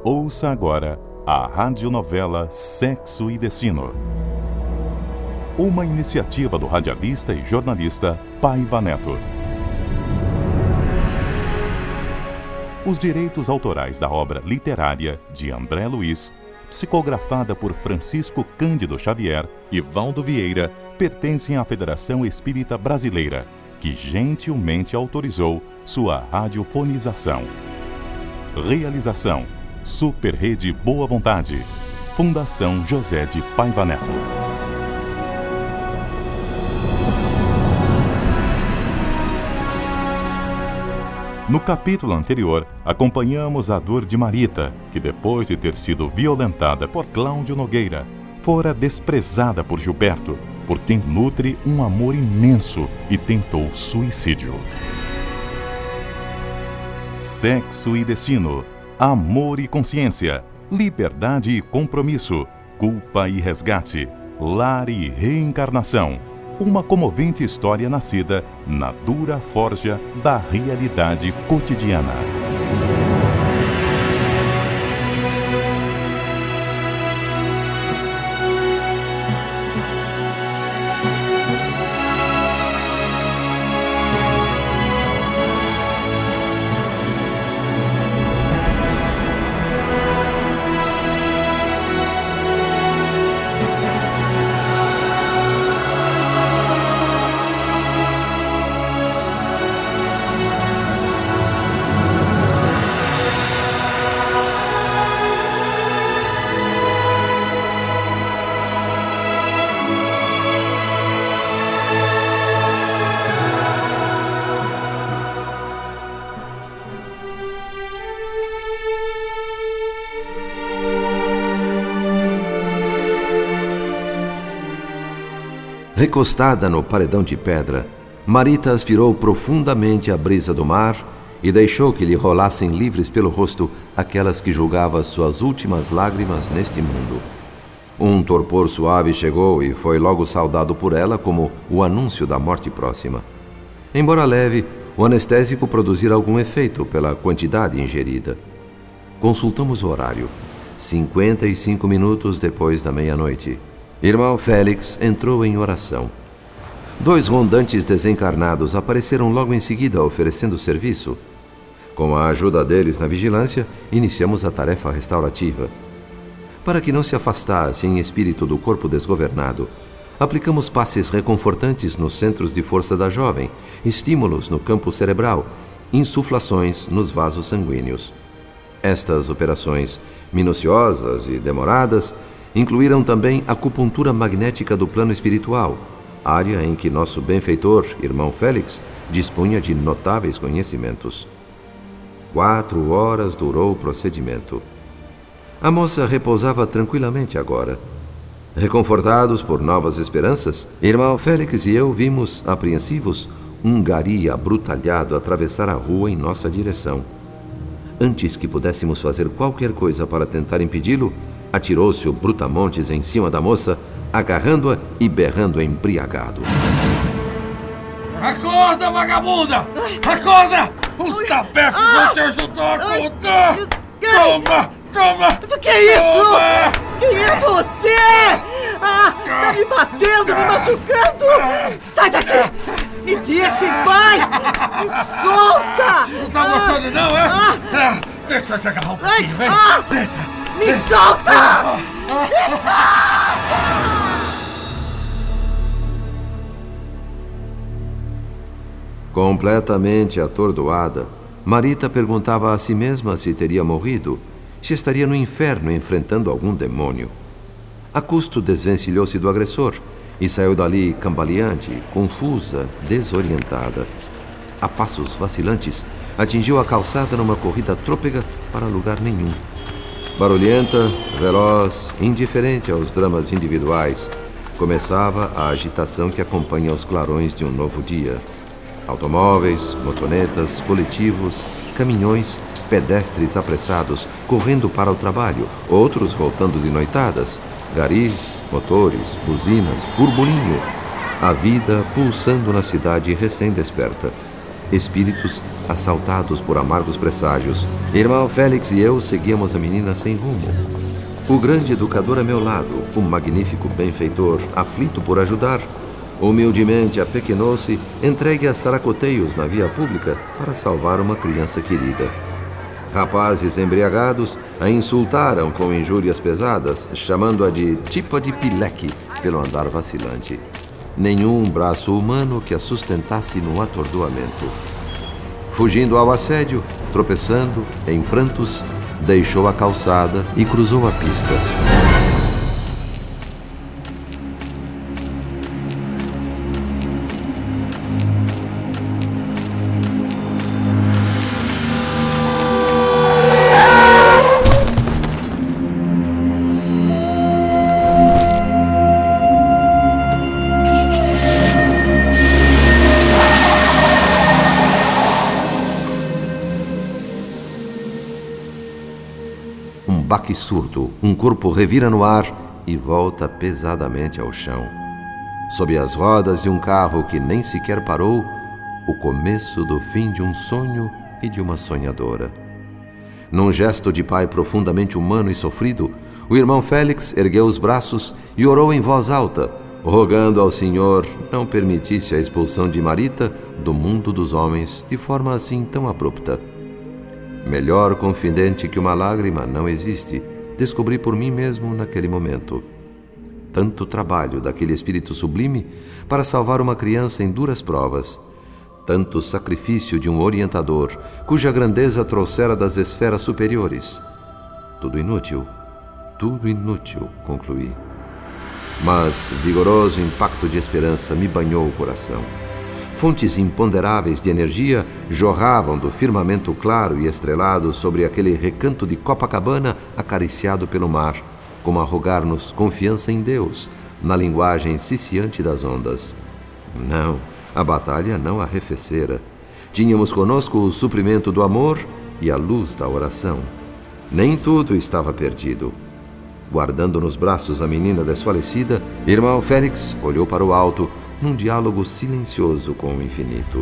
Ouça agora a radionovela Sexo e Destino. Uma iniciativa do radialista e jornalista Paiva Neto. Os direitos autorais da obra literária de André Luiz, psicografada por Francisco Cândido Xavier e Valdo Vieira, pertencem à Federação Espírita Brasileira, que gentilmente autorizou sua radiofonização. Realização: Super Rede Boa Vontade. Fundação José de Paiva Neto. No capítulo anterior, acompanhamos a dor de Marita, que depois de ter sido violentada por Cláudio Nogueira, fora desprezada por Gilberto, por quem nutre um amor imenso e tentou suicídio. Sexo e Destino, Amor e Consciência, Liberdade e Compromisso, Culpa e Resgate, Lar e Reencarnação. Uma comovente história nascida na dura forja da realidade cotidiana. Recostada no paredão de pedra, Marita aspirou profundamente a brisa do mar e deixou que lhe rolassem livres pelo rosto aquelas que julgava suas últimas lágrimas neste mundo. Um torpor suave chegou e foi logo saudado por ela como o anúncio da morte próxima. Embora leve, o anestésico produzira algum efeito pela quantidade ingerida. Consultamos o horário. 55 minutos depois da meia-noite. Irmão Félix entrou em oração. 2 rondantes desencarnados apareceram logo em seguida oferecendo serviço. Com a ajuda deles na vigilância, iniciamos a tarefa restaurativa. Para que não se afastasse em espírito do corpo desgovernado, aplicamos passes reconfortantes nos centros de força da jovem, estímulos no campo cerebral, insuflações nos vasos sanguíneos. Estas operações, minuciosas e demoradas, incluíram também a acupuntura magnética do plano espiritual, área em que nosso benfeitor, irmão Félix, dispunha de notáveis conhecimentos. 4 horas durou o procedimento. A moça repousava tranquilamente agora. Reconfortados por novas esperanças, irmão Félix e eu vimos, apreensivos, um gari abrutalhado atravessar a rua em nossa direção. Antes que pudéssemos fazer qualquer coisa para tentar impedi-lo, atirou-se o brutamontes em cima da moça, agarrando-a e berrando embriagado. Acorda, vagabunda! Acorda! Os tapefes vão te ajudar a acordar! Toma! Toma! Mas o que é isso? Toma! Quem é você? Tá me batendo, me machucando! Sai daqui! Me deixa em paz! Me solta! Não tá gostando não, é? Deixa eu te agarrar um pouquinho, vem! Deixa! Me solta! Me solta! Completamente atordoada, Marita perguntava a si mesma se teria morrido, se estaria no inferno enfrentando algum demônio. A custo desvencilhou-se do agressor e saiu dali cambaleante, confusa, desorientada. A passos vacilantes, atingiu a calçada numa corrida trôpega para lugar nenhum. Barulhenta, veloz, indiferente aos dramas individuais, começava a agitação que acompanha os clarões de um novo dia. Automóveis, motonetas, coletivos, caminhões, pedestres apressados, correndo para o trabalho, outros voltando de noitadas, garis, motores, buzinas, burburinho. A vida pulsando na cidade recém-desperta. espíritos assaltados por amargos presságios. Irmão Félix e eu seguíamos a menina sem rumo. O grande educador a meu lado, o magnífico benfeitor, aflito por ajudar, humildemente apequenou-se, entregue a saracoteios na via pública para salvar uma criança querida. Rapazes embriagados a insultaram com injúrias pesadas, chamando-a de tipa de pileque pelo andar vacilante. Nenhum braço humano que a sustentasse no atordoamento. Fugindo ao assédio, tropeçando, em prantos, deixou a calçada e cruzou a pista. Baque surdo, um corpo revira no ar e volta pesadamente ao chão. Sob as rodas de um carro que nem sequer parou, o começo do fim de um sonho e de uma sonhadora. Num gesto de pai profundamente humano e sofrido, o irmão Félix ergueu os braços e orou em voz alta, rogando ao Senhor não permitisse a expulsão de Marita do mundo dos homens de forma assim tão abrupta. Melhor confidente que uma lágrima não existe, descobri por mim mesmo naquele momento. Tanto trabalho daquele espírito sublime para salvar uma criança em duras provas, tanto sacrifício de um orientador cuja grandeza trouxera das esferas superiores. Tudo inútil, concluí. Mas vigoroso impacto de esperança me banhou o coração. Fontes imponderáveis de energia jorravam do firmamento claro e estrelado sobre aquele recanto de Copacabana acariciado pelo mar, como a rogar-nos confiança em Deus, na linguagem ciciante das ondas. Não, a batalha não arrefecera. Tínhamos conosco o suprimento do amor e a luz da oração. Nem tudo estava perdido. Guardando nos braços a menina desfalecida, irmão Félix olhou para o alto, num diálogo silencioso com o infinito.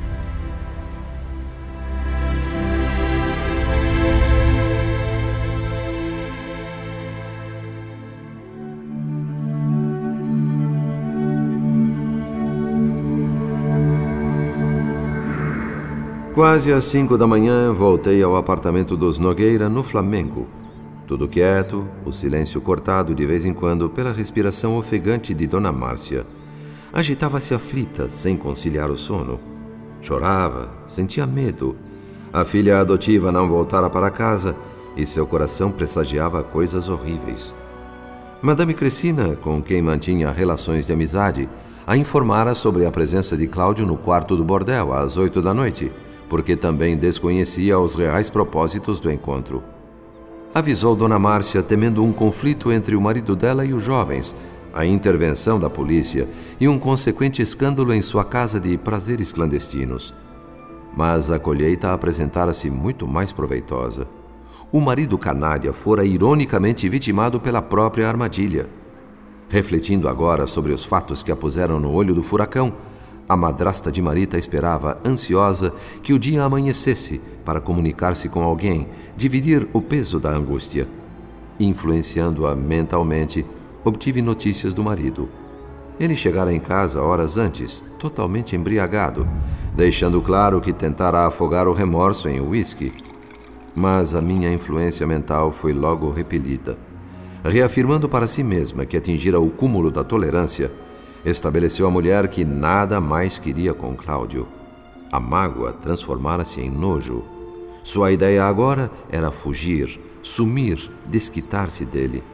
Quase às 5 da manhã, voltei ao apartamento dos Nogueira, no Flamengo. Tudo quieto, o silêncio cortado de vez em quando pela respiração ofegante de Dona Márcia. Agitava-se aflita, sem conciliar o sono. Chorava, sentia medo. A filha adotiva não voltara para casa e seu coração pressagiava coisas horríveis. Madame Crescina, com quem mantinha relações de amizade, a informara sobre a presença de Cláudio no quarto do bordel às 8 da noite, porque também desconhecia os reais propósitos do encontro. Avisou Dona Márcia, temendo um conflito entre o marido dela e os jovens, a intervenção da polícia e um consequente escândalo em sua casa de prazeres clandestinos. Mas a colheita apresentara-se muito mais proveitosa. O marido canalha fora ironicamente vitimado pela própria armadilha. Refletindo agora sobre os fatos que a puseram no olho do furacão, a madrasta de Marita esperava, ansiosa, que o dia amanhecesse para comunicar-se com alguém, dividir o peso da angústia. Influenciando-a mentalmente, obtive notícias do marido. Ele chegara em casa horas antes, totalmente embriagado, deixando claro que tentara afogar o remorso em uísque. Mas a minha influência mental foi logo repelida. Reafirmando para si mesma que atingira o cúmulo da tolerância, estabeleceu a mulher que nada mais queria com Cláudio. A mágoa transformara-se em nojo. Sua ideia agora era fugir, sumir, desquitar-se dele.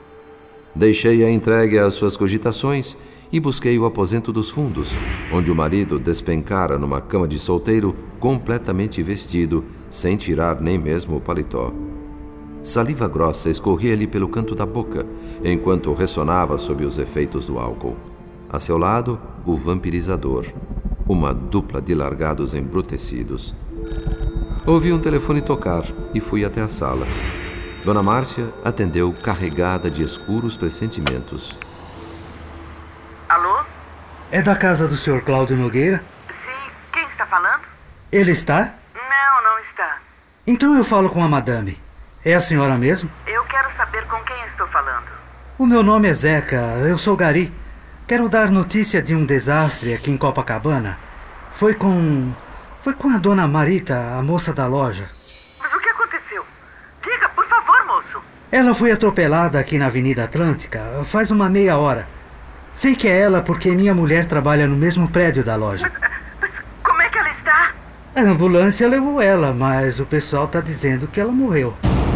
Deixei-a entregue às suas cogitações e busquei o aposento dos fundos, onde o marido despencara numa cama de solteiro, completamente vestido, sem tirar nem mesmo o paletó. Saliva grossa escorria-lhe pelo canto da boca, enquanto ressonava sob os efeitos do álcool. A seu lado, o vampirizador, uma dupla de largados embrutecidos. Ouvi um telefone tocar e fui até a sala. Dona Márcia atendeu carregada de escuros pressentimentos. Alô? É da casa do Sr. Cláudio Nogueira? Sim, quem está falando? Ele está? Não está. Então eu falo com a madame. É a senhora mesmo? Eu quero saber com quem estou falando. O meu nome é Zeca, eu sou Gari. Quero dar notícia de um desastre aqui em Copacabana. Foi com a dona Marita, a moça da loja. Mas o que aconteceu? Diga, por favor, moço. Ela foi atropelada aqui na Avenida Atlântica faz uma meia hora. Sei que é ela porque minha mulher trabalha no mesmo prédio da loja. Mas como é que ela está? A ambulância levou ela, mas o pessoal está dizendo que ela morreu.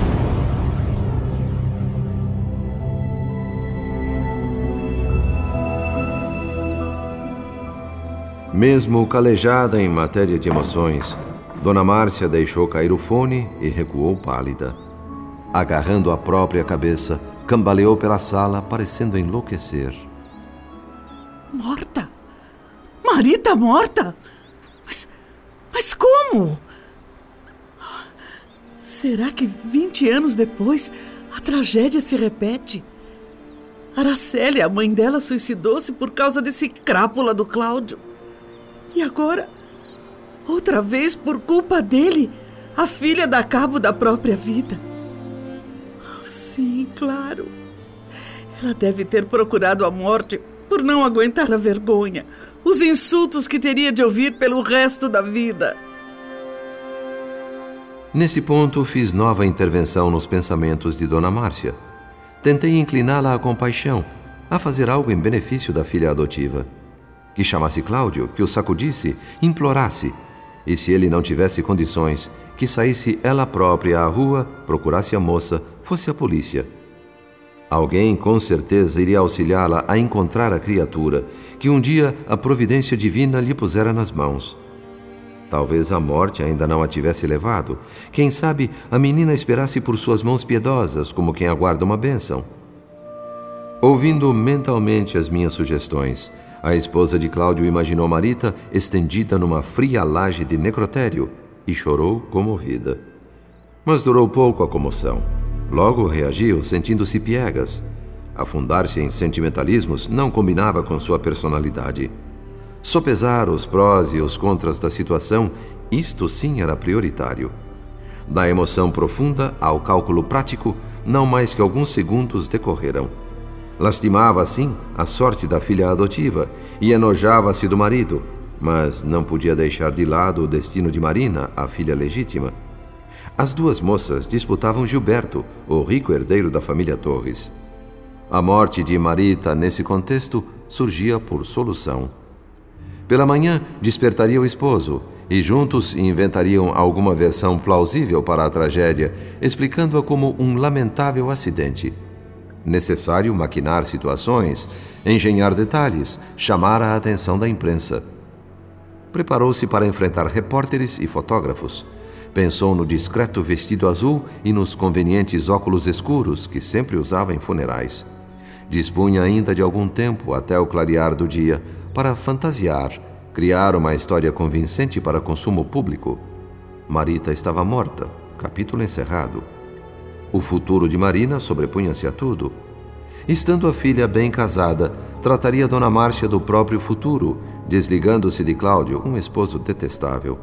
Mesmo calejada em matéria de emoções, Dona Márcia deixou cair o fone e recuou pálida. Agarrando a própria cabeça, cambaleou pela sala, parecendo enlouquecer. Morta? Marita morta? Mas como? Será que 20 anos depois a tragédia se repete? Araceli, a mãe dela, suicidou-se por causa desse crápula do Cláudio. E agora, outra vez por culpa dele, a filha dá cabo da própria vida. Sim, claro. Ela deve ter procurado a morte por não aguentar a vergonha, os insultos que teria de ouvir pelo resto da vida. Nesse ponto, fiz nova intervenção nos pensamentos de Dona Márcia. Tentei incliná-la à compaixão, a fazer algo em benefício da filha adotiva. Que chamasse Cláudio, que o sacudisse, implorasse, e se ele não tivesse condições, que saísse ela própria à rua, procurasse a moça, fosse a polícia. Alguém com certeza iria auxiliá-la a encontrar a criatura que um dia a providência divina lhe pusera nas mãos. Talvez a morte ainda não a tivesse levado. Quem sabe a menina esperasse por suas mãos piedosas, como quem aguarda uma bênção. Ouvindo mentalmente as minhas sugestões, a esposa de Cláudio imaginou Marita estendida numa fria laje de necrotério e chorou comovida. Mas durou pouco a comoção. Logo reagiu, sentindo-se piegas. Afundar-se em sentimentalismos não combinava com sua personalidade. Sopesar os prós e os contras da situação, isto sim era prioritário. Da emoção profunda ao cálculo prático, não mais que alguns segundos decorreram. Lastimava, assim, a sorte da filha adotiva e enojava-se do marido, mas não podia deixar de lado o destino de Marina, a filha legítima. As duas moças disputavam Gilberto, o rico herdeiro da família Torres. A morte de Marita, nesse contexto, surgia por solução. Pela manhã, despertaria o esposo e juntos inventariam alguma versão plausível para a tragédia, explicando-a como um lamentável acidente. Necessário maquinar situações, engenhar detalhes, chamar a atenção da imprensa. Preparou-se para enfrentar repórteres e fotógrafos. Pensou no discreto vestido azul e nos convenientes óculos escuros que sempre usava em funerais. Dispunha ainda de algum tempo até o clarear do dia para fantasiar, criar uma história convincente para consumo público. Marita estava morta, capítulo encerrado. O futuro de Marina sobrepunha-se a tudo. Estando a filha bem casada, trataria Dona Márcia do próprio futuro, desligando-se de Cláudio, um esposo detestável.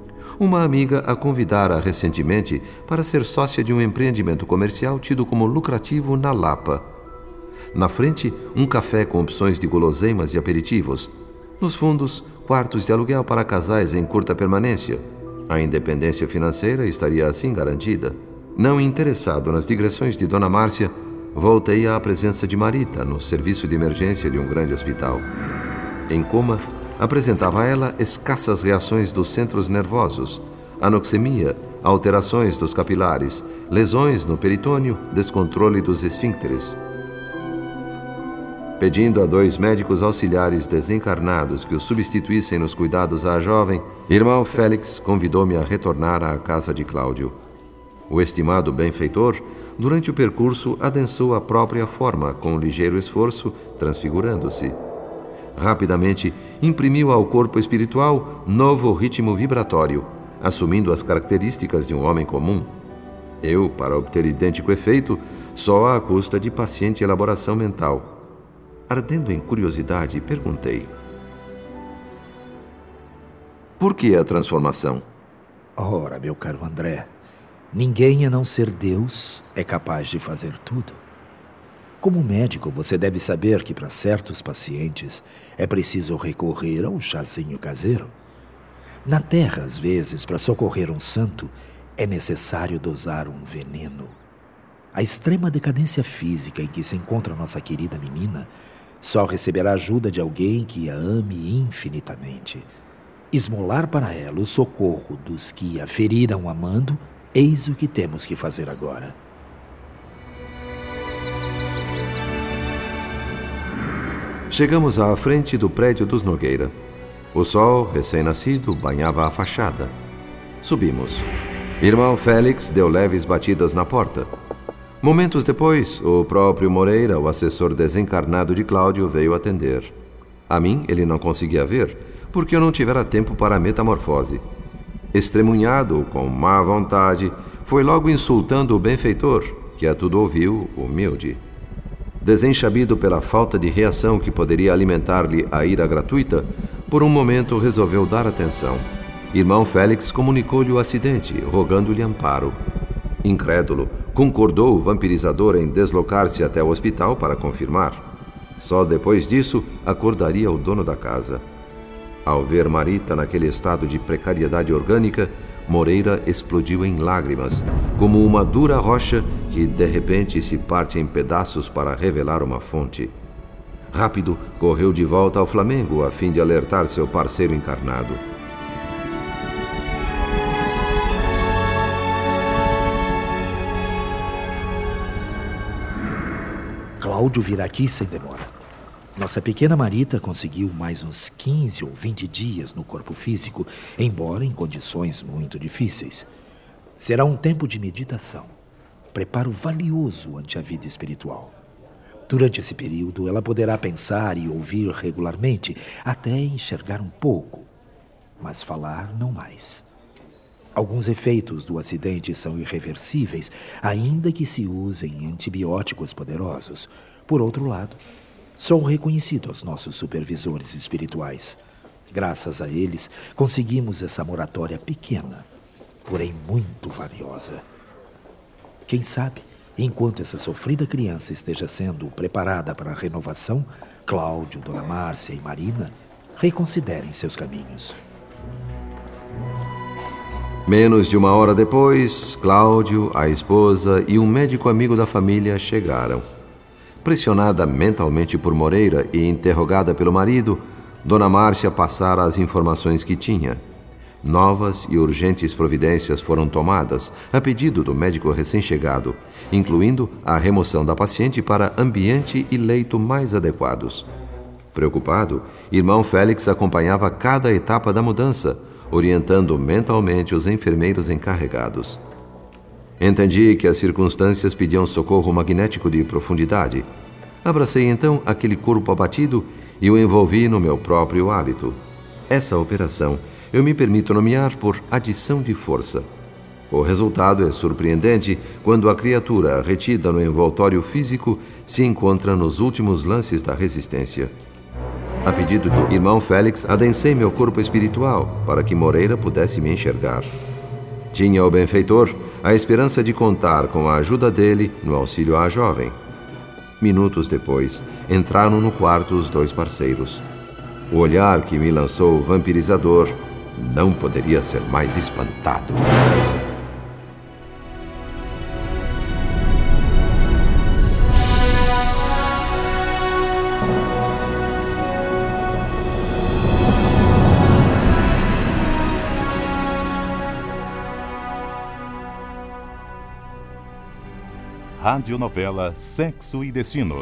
Uma amiga a convidara recentemente para ser sócia de um empreendimento comercial tido como lucrativo na Lapa. Na frente, um café com opções de guloseimas e aperitivos. Nos fundos, quartos de aluguel para casais em curta permanência. A independência financeira estaria assim garantida. Não interessado nas digressões de Dona Márcia, voltei à presença de Marita no serviço de emergência de um grande hospital. Em coma, apresentava a ela escassas reações dos centros nervosos, anoxemia, alterações dos capilares, lesões no peritônio, descontrole dos esfíncteres. Pedindo a 2 médicos auxiliares desencarnados que o substituíssem nos cuidados à jovem, irmão Félix convidou-me a retornar à casa de Cláudio. O estimado benfeitor, durante o percurso, adensou a própria forma, com um ligeiro esforço, transfigurando-se. Rapidamente, imprimiu ao corpo espiritual novo ritmo vibratório, assumindo as características de um homem comum. Eu, para obter idêntico efeito, só à custa de paciente elaboração mental. Ardendo em curiosidade, perguntei: Por que a transformação? Ora, meu caro André, ninguém a não ser Deus é capaz de fazer tudo. Como médico, você deve saber que para certos pacientes é preciso recorrer ao chazinho caseiro. Na Terra, às vezes, para socorrer um santo, é necessário dosar um veneno. A extrema decadência física em que se encontra nossa querida menina só receberá ajuda de alguém que a ame infinitamente. Esmolar para ela o socorro dos que a feriram amando, eis o que temos que fazer agora. Chegamos à frente do prédio dos Nogueira. O sol, recém-nascido, banhava a fachada. Subimos. Irmão Félix deu leves batidas na porta. Momentos depois, o próprio Moreira, o assessor desencarnado de Cláudio, veio atender. A mim, ele não conseguia ver, porque eu não tivera tempo para a metamorfose. Estremunhado, com má vontade, foi logo insultando o benfeitor, que a tudo ouviu, humilde. Desenchabido pela falta de reação que poderia alimentar-lhe a ira gratuita, por um momento resolveu dar atenção. Irmão Félix comunicou-lhe o acidente, rogando-lhe amparo. Incrédulo, concordou o vampirizador em deslocar-se até o hospital para confirmar. Só depois disso acordaria o dono da casa. Ao ver Marita naquele estado de precariedade orgânica, Moreira explodiu em lágrimas, como uma dura rocha que de repente se parte em pedaços para revelar uma fonte. Rápido, correu de volta ao Flamengo a fim de alertar seu parceiro encarnado. Cláudio virá aqui sem demora. Nossa pequena Marita conseguiu mais uns 15 ou 20 dias no corpo físico, embora em condições muito difíceis. Será um tempo de meditação, preparo valioso ante a vida espiritual. Durante esse período, ela poderá pensar e ouvir regularmente, até enxergar um pouco, mas falar não mais. Alguns efeitos do acidente são irreversíveis, ainda que se usem antibióticos poderosos. Por outro lado, sou reconhecido aos nossos supervisores espirituais. Graças a eles, conseguimos essa moratória pequena, porém muito valiosa. Quem sabe, enquanto essa sofrida criança esteja sendo preparada para a renovação, Cláudio, Dona Márcia e Marina reconsiderem seus caminhos. Menos de uma hora depois, Cláudio, a esposa e um médico amigo da família chegaram. Pressionada mentalmente por Moreira e interrogada pelo marido, Dona Márcia passara as informações que tinha. Novas e urgentes providências foram tomadas a pedido do médico recém-chegado, incluindo a remoção da paciente para ambiente e leito mais adequados. Preocupado, irmão Félix acompanhava cada etapa da mudança, orientando mentalmente os enfermeiros encarregados. Entendi que as circunstâncias pediam socorro magnético de profundidade. Abracei então aquele corpo abatido e o envolvi no meu próprio hálito. Essa operação eu me permito nomear por adição de força. O resultado é surpreendente quando a criatura retida no envoltório físico se encontra nos últimos lances da resistência. A pedido do irmão Félix, adensei meu corpo espiritual para que Moreira pudesse me enxergar. Tinha o benfeitor a esperança de contar com a ajuda dele no auxílio à jovem. Minutos depois, entraram no quarto os dois parceiros. O olhar que me lançou o vampirizador não poderia ser mais espantado. Radionovela Sexo e Destino.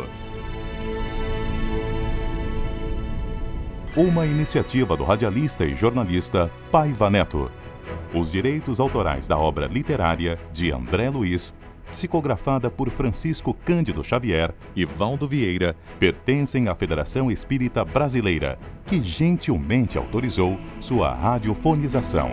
Uma iniciativa do radialista e jornalista Paiva Neto. Os direitos autorais da obra literária de André Luiz, psicografada por Francisco Cândido Xavier e Valdo Vieira, pertencem à Federação Espírita Brasileira, que gentilmente autorizou sua radiofonização.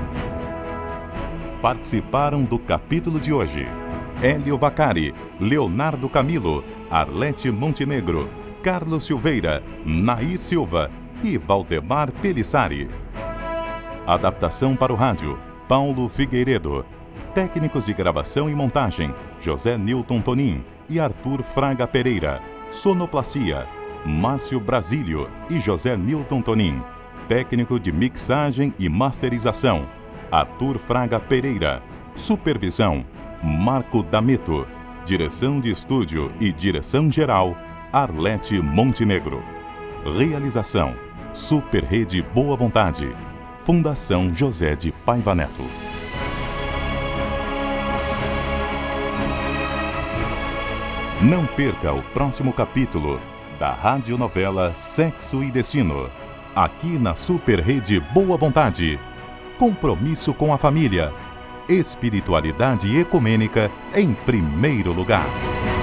Participaram do capítulo de hoje Hélio Vacari, Leonardo Camilo, Arlete Montenegro, Carlos Silveira, Nair Silva e Valdemar Pelissari. Adaptação para o rádio, Paulo Figueiredo. Técnicos de gravação e montagem, José Newton Tonin e Arthur Fraga Pereira. Sonoplastia, Márcio Brasílio e José Newton Tonin. Técnico de mixagem e masterização, Arthur Fraga Pereira. Supervisão, Marco D'Ameto. Direção de estúdio e direção geral, Arlete Montenegro. Realização, Super Rede Boa Vontade. Fundação José de Paiva Neto. Não perca o próximo capítulo da radionovela Sexo e Destino. Aqui na Super Rede Boa Vontade. Compromisso com a família. Espiritualidade ecumênica em primeiro lugar.